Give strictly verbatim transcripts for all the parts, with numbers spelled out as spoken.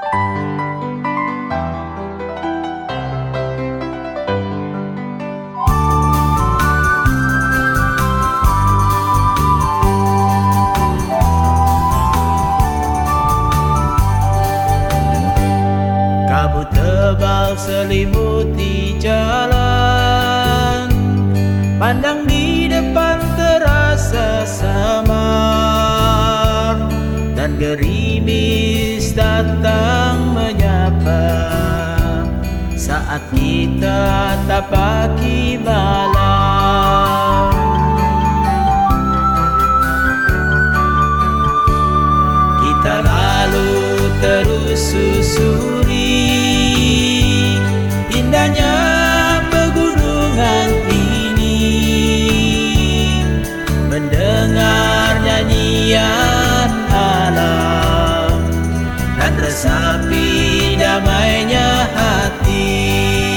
Kabut tebal selimuti jalan, pandang di depan terasa samar, dan gerimis datang menyapa saat kita tapaki malam. Kita lalu terus susuri indahnya pegunungan ini, mendengar nyanyian alam dan resapi damainya hati.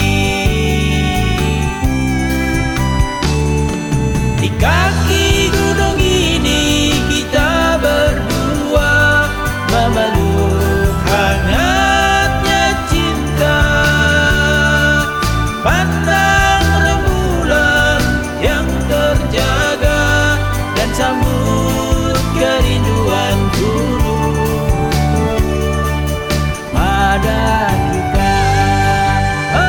Di kaki gunung ini kita berdua memeluk hangatnya cinta, pandang rembulan yang terjaga dan sambut kerinduan guru pada kita. Oh,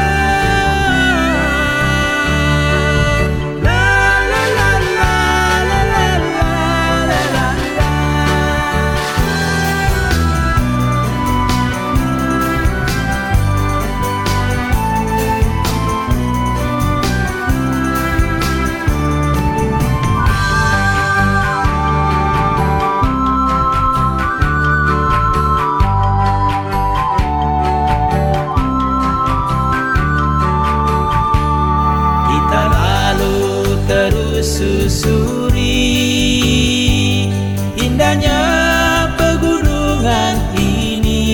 la la la la la la la la la. Kita lalu terus susuri indahnya pegunungan ini,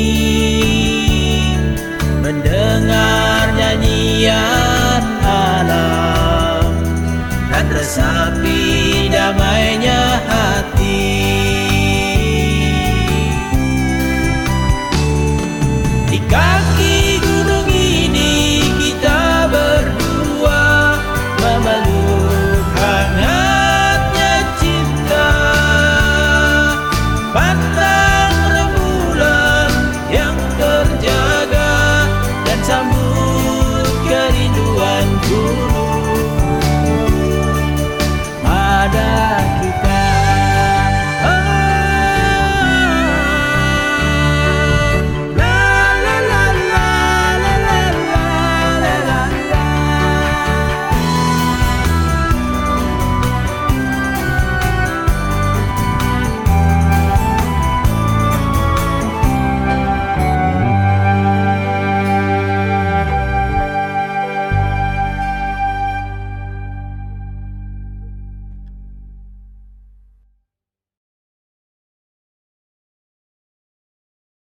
mendengar nyanyian alam dan resapi damainya hati.